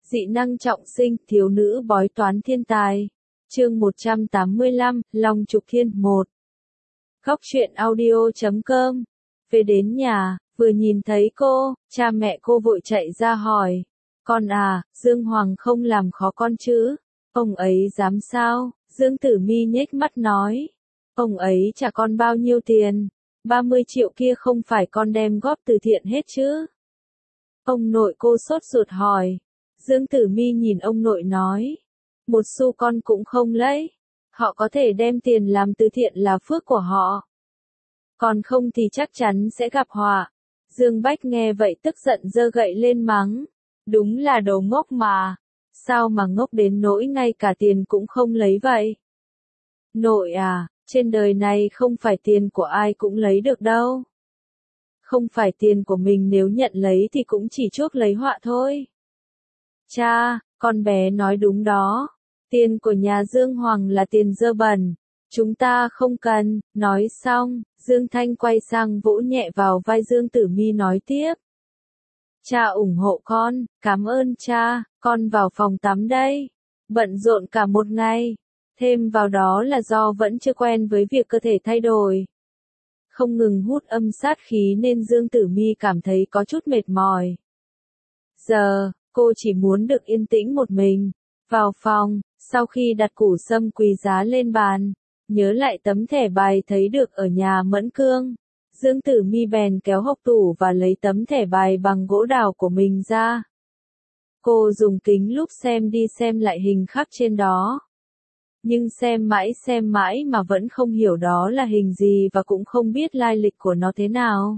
Dị năng trọng sinh, thiếu nữ bói toán thiên tài. Chương 185, Long Trục Thiên 1. Góc truyện audio.com. Về đến nhà, vừa nhìn thấy cô, cha mẹ cô vội chạy ra hỏi. Con à, Dương Hoàng không làm khó con chứ? Ông ấy dám sao? Dương Tử Mi nhếch mắt nói. Ông ấy trả con bao nhiêu tiền? 30 triệu kia không phải con đem góp từ thiện hết chứ? Ông nội cô sốt ruột hỏi. Dương Tử Mi nhìn ông nội nói. Một xu con cũng không lấy. Họ có thể đem tiền làm từ thiện là phước của họ. Còn không thì chắc chắn sẽ gặp họa. Dương Bách nghe vậy tức giận giơ gậy lên mắng. Đúng là đồ ngốc mà. Sao mà ngốc đến nỗi ngay cả tiền cũng không lấy vậy? Nội à, trên đời này không phải tiền của ai cũng lấy được đâu. Không phải tiền của mình nếu nhận lấy thì cũng chỉ chuốc lấy họa thôi. Cha, con bé nói đúng đó. Tiền của nhà Dương Hoàng là tiền dơ bẩn. Chúng ta không cần. Nói xong, Dương Thanh quay sang vỗ nhẹ vào vai Dương Tử Mi nói tiếp. Cha ủng hộ con, cảm ơn cha, con vào phòng tắm đây. Bận rộn cả một ngày. Thêm vào đó là do vẫn chưa quen với việc cơ thể thay đổi. Không ngừng hút âm sát khí nên Dương Tử Mi cảm thấy có chút mệt mỏi. Giờ, cô chỉ muốn được yên tĩnh một mình. Vào phòng, sau khi đặt củ sâm quý giá lên bàn, nhớ lại tấm thẻ bài thấy được ở nhà Mẫn Cương, Dương Tử Mi bèn kéo hộc tủ và lấy tấm thẻ bài bằng gỗ đào của mình ra. Cô dùng kính lúp xem đi xem lại hình khắc trên đó. Nhưng xem mãi mà vẫn không hiểu đó là hình gì và cũng không biết lai lịch của nó thế nào.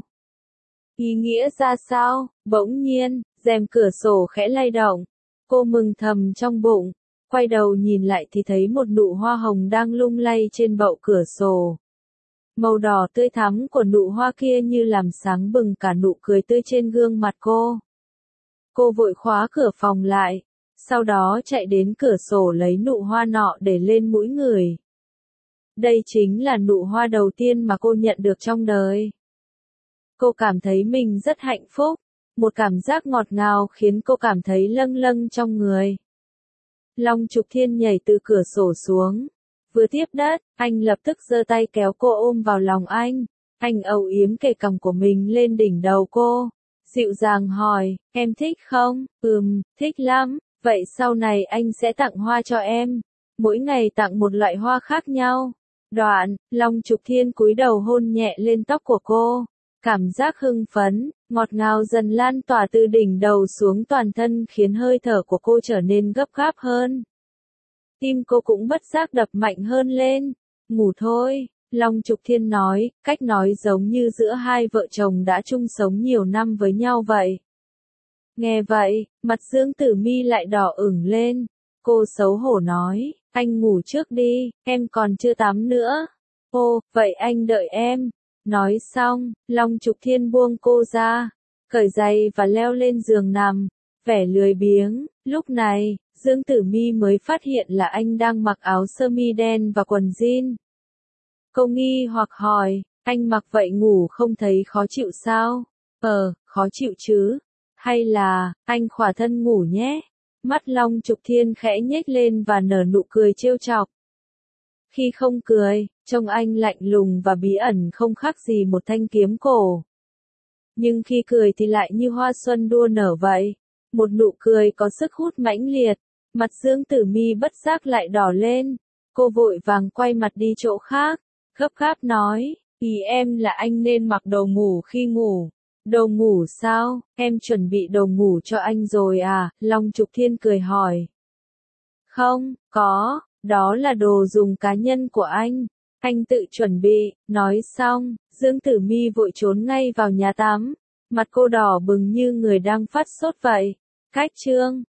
Ý nghĩa ra sao? Bỗng nhiên, rèm cửa sổ khẽ lay động. Cô mừng thầm trong bụng, quay đầu nhìn lại thì thấy một nụ hoa hồng đang lung lay trên bậu cửa sổ. Màu đỏ tươi thắm của nụ hoa kia như làm sáng bừng cả nụ cười tươi trên gương mặt cô. Cô vội khóa cửa phòng lại, sau đó chạy đến cửa sổ lấy nụ hoa nọ để lên mũi người. Đây chính là nụ hoa đầu tiên mà cô nhận được trong đời. Cô cảm thấy mình rất hạnh phúc, một cảm giác ngọt ngào khiến cô cảm thấy lâng lâng trong người. Long Trục Thiên nhảy từ cửa sổ xuống. Vừa tiếp đất, anh lập tức giơ tay kéo cô ôm vào lòng anh. Anh âu yếm kề cằm của mình lên đỉnh đầu cô. Dịu dàng hỏi, em thích không? Thích lắm. Vậy sau này anh sẽ tặng hoa cho em. Mỗi ngày tặng một loại hoa khác nhau. Đoạn, Long Trục Thiên cúi đầu hôn nhẹ lên tóc của cô. Cảm giác hưng phấn, ngọt ngào dần lan tỏa từ đỉnh đầu xuống toàn thân khiến hơi thở của cô trở nên gấp gáp hơn. Tim cô cũng bất giác đập mạnh hơn lên. Ngủ thôi, Long Trục Thiên nói, cách nói giống như giữa hai vợ chồng đã chung sống nhiều năm với nhau vậy. Nghe vậy, mặt Dương Tử Mi lại đỏ ửng lên. Cô xấu hổ nói, anh ngủ trước đi, em còn chưa tắm nữa. Ô, vậy anh đợi em. Nói xong, Long Trục Thiên buông cô ra, cởi giày và leo lên giường nằm, vẻ lười biếng. Lúc này, Dương Tử Mi mới phát hiện là anh đang mặc áo sơ mi đen và quần jean. Cô nghi hoặc hỏi, anh mặc vậy ngủ không thấy khó chịu sao? Khó chịu chứ. Hay là, anh khỏa thân ngủ nhé. Mắt Long Trục Thiên khẽ nhếch lên và nở nụ cười trêu chọc. Khi không cười, trông anh lạnh lùng và bí ẩn không khác gì một thanh kiếm cổ. Nhưng khi cười thì lại như hoa xuân đua nở vậy. Một nụ cười có sức hút mãnh liệt. Mặt Dương Tử Mi bất giác lại đỏ lên. Cô vội vàng quay mặt đi chỗ khác, gấp gáp nói, ý em là anh nên mặc đồ ngủ khi ngủ. Đồ ngủ sao? Em chuẩn bị đồ ngủ cho anh rồi à? Long Trục Thiên cười hỏi. Không, có, đó là đồ dùng cá nhân của anh. Anh tự chuẩn bị. Nói xong, Dương Tử Mi vội trốn ngay vào nhà tắm. Mặt cô đỏ bừng như người đang phát sốt vậy. Cách chương